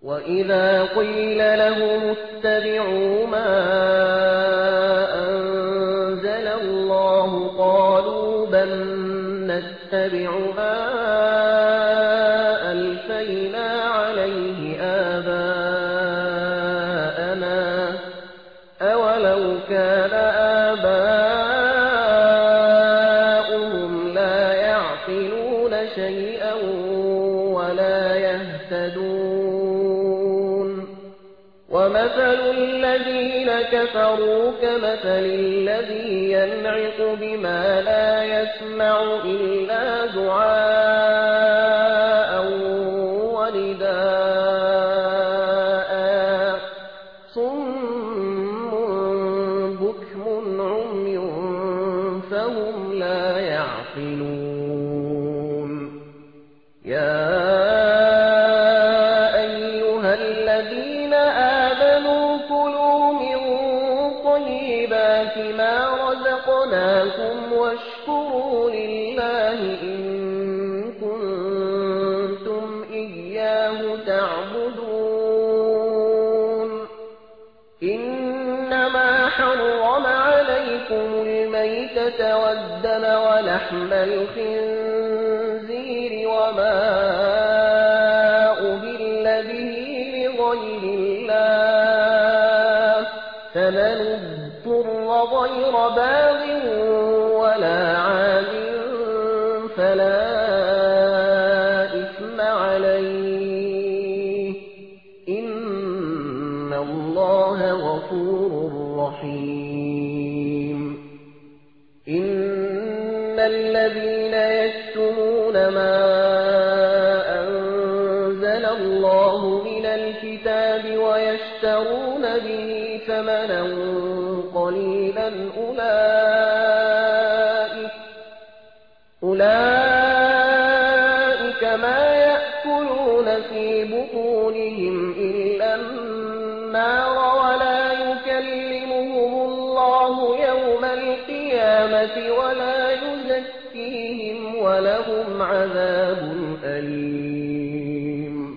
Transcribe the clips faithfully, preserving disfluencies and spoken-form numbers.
وإذا قيل لهم اتبعوا ما أنزل الله قالوا بل نتبع ما ألفينا عليه آباءنا أولو كان آباؤهم لا يعقلون شيئا ولا يهتدون ومثل الذين كفروا كمثل الذي ينعق بما لا يسمع إلا دعاء ونداء صم بكم عمي فهم لا يعقلون يا أيها الذين آمنوا كلوا من طيبات ما رزقناكم واشكروا لله إن كنتم إياه تعبدون إنما حرم عليكم الميتة والدم ولحم الخنزير وما أهل به لغير الله فمن اضطر غير باغ ولا عاد فلا إثم عليه إن الله غفور رحيم إن الذين يكتمون ما أنزل الله من الكتاب ويشترون به ثمنا قليلا أولئك أولئك ما يأكلون في بطونهم إلا النار ولا يكلمهم الله يوم القيامة ولا يزكيهم ولهم عذاب أليم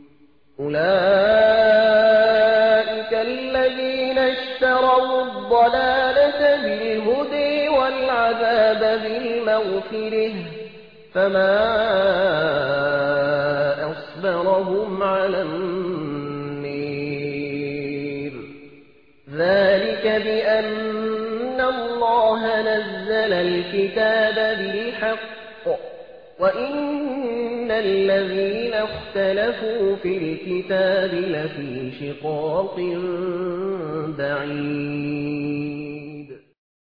أولئك الذين اشتروا الضلالة بالهدى والعذاب بالمغفرة فما أصبرهم على النير ذلك بأن الله نزل الكتاب بالحق وإن الذين اختلفوا في الكتاب لفي شقاق بعيد